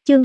Chương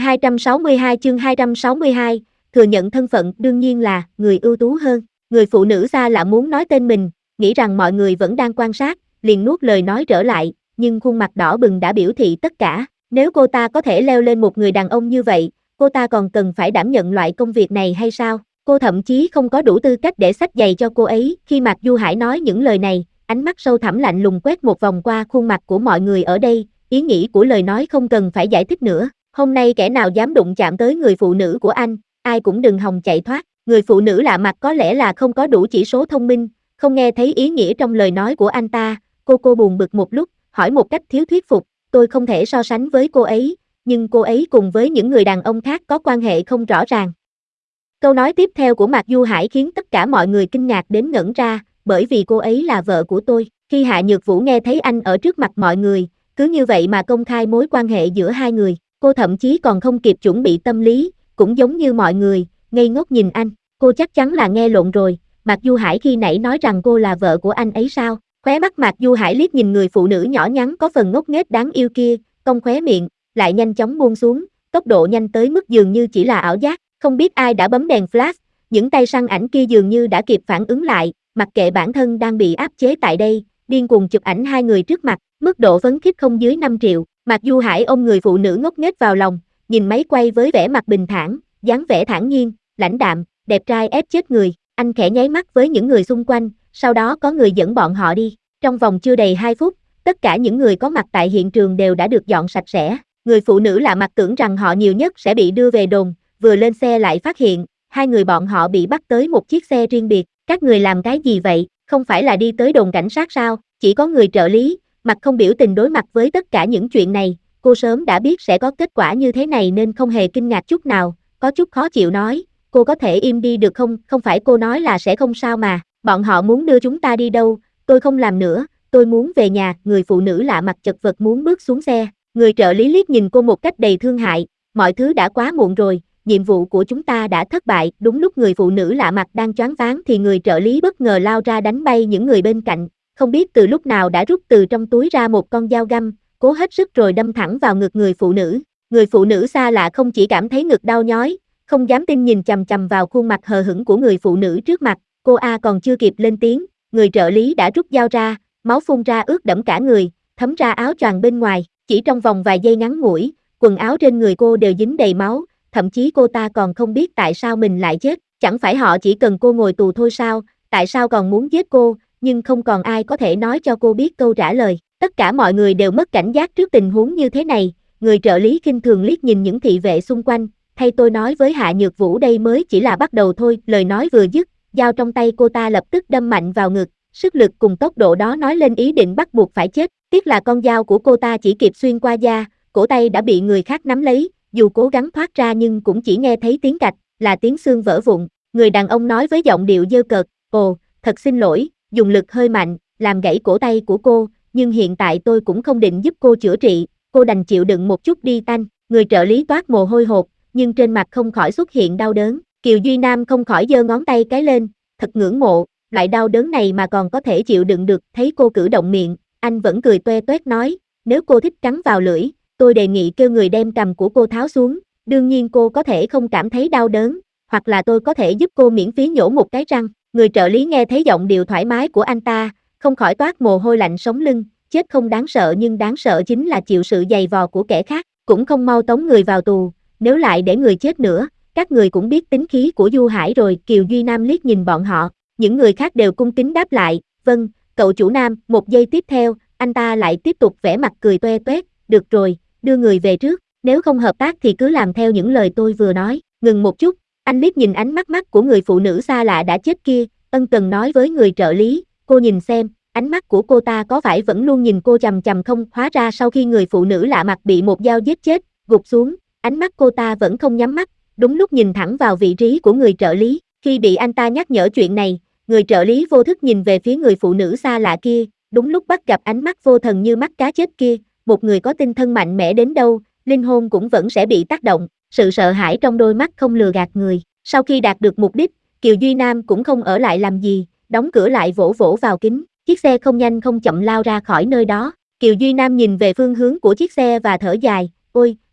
262, thừa nhận thân phận đương nhiên là người ưu tú hơn. Người phụ nữ xa lạ muốn nói tên mình, nghĩ rằng mọi người vẫn đang quan sát, liền nuốt lời nói trở lại, nhưng khuôn mặt đỏ bừng đã biểu thị tất cả. Nếu cô ta có thể leo lên một người đàn ông như vậy, cô ta còn cần phải đảm nhận loại công việc này hay sao? Cô thậm chí không có đủ tư cách để xách giày cho cô ấy. Khi Mạc Du Hải nói những lời này, ánh mắt sâu thẳm lạnh lùng quét một vòng qua khuôn mặt của mọi người ở đây, ý nghĩ của lời nói không cần phải giải thích nữa. Hôm nay kẻ nào dám đụng chạm tới người phụ nữ của anh, ai cũng đừng hòng chạy thoát. Người phụ nữ lạ mặt có lẽ là không có đủ chỉ số thông minh, không nghe thấy ý nghĩa trong lời nói của anh ta. Cô buồn bực một lúc, hỏi một cách thiếu thuyết phục, tôi không thể so sánh với cô ấy, nhưng cô ấy cùng với những người đàn ông khác có quan hệ không rõ ràng. Câu nói tiếp theo của Mạc Du Hải khiến tất cả mọi người kinh ngạc đến ngẩn ra, bởi vì cô ấy là vợ của tôi. Khi Hạ Nhược Vũ nghe thấy anh ở trước mặt mọi người, cứ như vậy mà công khai mối quan hệ giữa hai người, cô thậm chí còn không kịp chuẩn bị tâm lý, cũng giống như mọi người, ngây ngốc nhìn anh. Cô chắc chắn là nghe lộn rồi, Mạc Du Hải khi nãy nói rằng cô là vợ của anh ấy sao? Khóe mắt Mạc Du Hải liếc nhìn người phụ nữ nhỏ nhắn có phần ngốc nghếch đáng yêu kia, cong khóe miệng, lại nhanh chóng buông xuống, tốc độ nhanh tới mức dường như chỉ là ảo giác. Không biết ai đã bấm đèn flash, những tay săn ảnh kia dường như đã kịp phản ứng lại, mặc kệ bản thân đang bị áp chế tại đây, điên cuồng chụp ảnh hai người trước mặt, mức độ phấn khích không dưới 5 triệu. Mạc Du Hải ôm người phụ nữ ngốc nghếch vào lòng, nhìn máy quay với vẻ mặt bình thản, dáng vẻ thản nhiên, lãnh đạm, đẹp trai ép chết người. Anh khẽ nháy mắt với những người xung quanh, sau đó có người dẫn bọn họ đi. Trong vòng chưa đầy 2 phút, tất cả những người có mặt tại hiện trường đều đã được dọn sạch sẽ. Người phụ nữ lạ mặt tưởng rằng họ nhiều nhất sẽ bị đưa về đồn, vừa lên xe lại phát hiện, hai người bọn họ bị bắt tới một chiếc xe riêng biệt. Các người làm cái gì vậy, không phải là đi tới đồn cảnh sát sao? Chỉ có người trợ lý, mặt không biểu tình đối mặt với tất cả những chuyện này, cô sớm đã biết sẽ có kết quả như thế này nên không hề kinh ngạc chút nào, có chút khó chịu nói, cô có thể im đi được không, không phải cô nói là sẽ không sao mà, bọn họ muốn đưa chúng ta đi đâu, tôi không làm nữa, tôi muốn về nhà. Người phụ nữ lạ mặt chật vật muốn bước xuống xe, người trợ lý liếc nhìn cô một cách đầy thương hại, mọi thứ đã quá muộn rồi, nhiệm vụ của chúng ta đã thất bại. Đúng lúc người phụ nữ lạ mặt đang choáng váng thì người trợ lý bất ngờ lao ra đánh bay những người bên cạnh, không biết từ lúc nào đã rút từ trong túi ra một con dao găm, cố hết sức rồi đâm thẳng vào ngực người phụ nữ. Người phụ nữ xa lạ không chỉ cảm thấy ngực đau nhói, không dám tin nhìn chằm chằm vào khuôn mặt hờ hững của người phụ nữ trước mặt, cô còn chưa kịp lên tiếng, người trợ lý đã rút dao ra, máu phun ra ướt đẫm cả người, thấm ra áo choàng bên ngoài, chỉ trong vòng vài giây ngắn ngủi, quần áo trên người cô đều dính đầy máu, thậm chí cô ta còn không biết tại sao mình lại chết, chẳng phải họ chỉ cần cô ngồi tù thôi sao, tại sao còn muốn giết cô, nhưng không còn ai có thể nói cho cô biết câu trả lời. Tất cả mọi người đều mất cảnh giác trước tình huống như thế này, người trợ lý khinh thường liếc nhìn những thị vệ xung quanh, thay tôi nói với Hạ Nhược Vũ đây mới chỉ là bắt đầu thôi. Lời nói vừa dứt, dao trong tay cô ta lập tức đâm mạnh vào ngực, sức lực cùng tốc độ đó nói lên ý định bắt buộc phải chết, tiếc là con dao của cô ta chỉ kịp xuyên qua da, cổ tay đã bị người khác nắm lấy, dù cố gắng thoát ra nhưng cũng chỉ nghe thấy tiếng cạch, là tiếng xương vỡ vụn. Người đàn ông nói với giọng điệu dơ cợt, ồ, thật xin lỗi, dùng lực hơi mạnh, làm gãy cổ tay của cô, nhưng hiện tại tôi cũng không định giúp cô chữa trị, cô đành chịu đựng một chút đi tanh. Người trợ lý toát mồ hôi hột, nhưng trên mặt không khỏi xuất hiện đau đớn. Kiều Duy Nam không khỏi giơ ngón tay cái lên, thật ngưỡng mộ, loại đau đớn này mà còn có thể chịu đựng được. Thấy cô cử động miệng, anh vẫn cười toe toét nói, nếu cô thích cắn vào lưỡi, tôi đề nghị kêu người đem cằm của cô tháo xuống, đương nhiên cô có thể không cảm thấy đau đớn, hoặc là tôi có thể giúp cô miễn phí nhổ một cái răng. Người trợ lý nghe thấy giọng điệu thoải mái của anh ta, không khỏi toát mồ hôi lạnh sống lưng, chết không đáng sợ nhưng đáng sợ chính là chịu sự giày vò của kẻ khác, cũng không mau tống người vào tù, nếu lại để người chết nữa, các người cũng biết tính khí của Du Hải rồi. Kiều Duy Nam liếc nhìn bọn họ, những người khác đều cung kính đáp lại, vâng, cậu chủ Nam. Một giây tiếp theo, anh ta lại tiếp tục vẻ mặt cười toe toét, được rồi, đưa người về trước, nếu không hợp tác thì cứ làm theo những lời tôi vừa nói. Ngừng một chút, anh liếc nhìn ánh mắt của người phụ nữ xa lạ đã chết kia, ân cần nói với người trợ lý, cô nhìn xem, ánh mắt của cô ta có phải vẫn luôn nhìn cô chằm chằm không? Hóa ra sau khi người phụ nữ lạ mặt bị một dao giết chết, gục xuống, ánh mắt cô ta vẫn không nhắm mắt, đúng lúc nhìn thẳng vào vị trí của người trợ lý. Khi bị anh ta nhắc nhở chuyện này, người trợ lý vô thức nhìn về phía người phụ nữ xa lạ kia, đúng lúc bắt gặp ánh mắt vô thần như mắt cá chết kia, một người có tinh thần mạnh mẽ đến đâu, linh hồn cũng vẫn sẽ bị tác động, sự sợ hãi trong đôi mắt không lừa gạt người. Sau khi đạt được mục đích, Kiều Duy Nam cũng không ở lại làm gì, đóng cửa lại vỗ vỗ vào kính, chiếc xe không nhanh không chậm lao ra khỏi nơi đó. Kiều Duy Nam nhìn về phương hướng của chiếc xe và thở dài, ôi,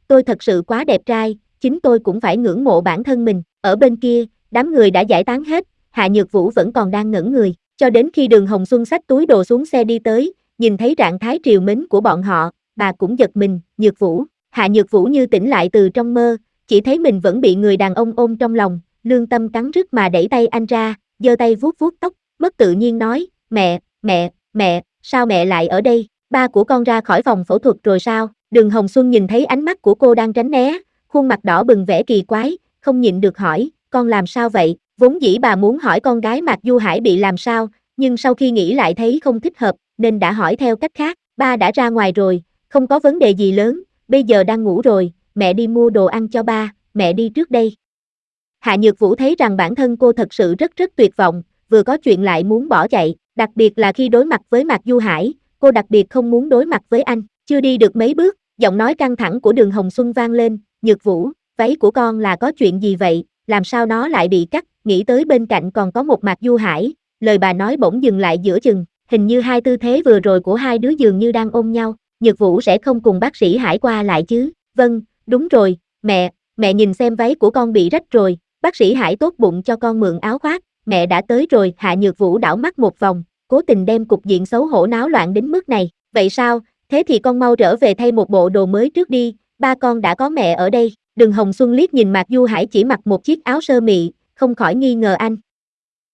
tôi thật sự quá đẹp trai, chính tôi cũng phải ngưỡng mộ bản thân mình. Ở bên kia, đám người đã giải tán hết, Hạ Nhược Vũ vẫn còn đang ngẩn người, cho đến khi Đường Hồng Xuân xách túi đồ xuống xe đi tới, nhìn thấy trạng thái trìu mến của bọn họ, bà cũng giật mình. Nhược Vũ. Hạ Nhược Vũ như tỉnh lại từ trong mơ, chỉ thấy mình vẫn bị người đàn ông ôm trong lòng, lương tâm cắn rứt mà đẩy tay anh ra, giơ tay vuốt vuốt tóc, mất tự nhiên nói, mẹ, sao mẹ lại ở đây, ba của con ra khỏi phòng phẫu thuật rồi sao? Đường Hồng Xuân nhìn thấy ánh mắt của cô đang tránh né, khuôn mặt đỏ bừng vẻ kỳ quái, không nhịn được hỏi, con làm sao vậy? Vốn dĩ bà muốn hỏi con gái Mạc Du Hải bị làm sao, nhưng sau khi nghĩ lại thấy không thích hợp, nên đã hỏi theo cách khác, ba đã ra ngoài rồi, không có vấn đề gì lớn, bây giờ đang ngủ rồi, mẹ đi mua đồ ăn cho ba, mẹ đi trước đây. Hạ Nhược Vũ thấy rằng bản thân cô thật sự rất tuyệt vọng, vừa có chuyện lại muốn bỏ chạy, đặc biệt là khi đối mặt với Mạc Du Hải, cô đặc biệt không muốn đối mặt với anh, chưa đi được mấy bước, giọng nói căng thẳng của Đường Hồng Xuân vang lên, Nhược Vũ, váy của con là có chuyện gì vậy, làm sao nó lại bị cắt, nghĩ tới bên cạnh còn có một Mạc Du Hải, lời bà nói bỗng dừng lại giữa chừng, hình như hai tư thế vừa rồi của hai đứa dường như đang ôm nhau, Nhược Vũ sẽ không cùng bác sĩ Hải qua lại chứ, vâng, đúng rồi, mẹ nhìn xem váy của con bị rách rồi, bác sĩ Hải tốt bụng cho con mượn áo khoác, mẹ đã tới rồi. Hạ Nhược Vũ đảo mắt một vòng, cố tình đem cục diện xấu hổ náo loạn đến mức này, vậy sao, thế thì con mau trở về thay một bộ đồ mới trước đi, ba con đã có mẹ ở đây. Đường Hồng Xuân liếc nhìn Mạc Du Hải chỉ mặc một chiếc áo sơ mi, không khỏi nghi ngờ anh,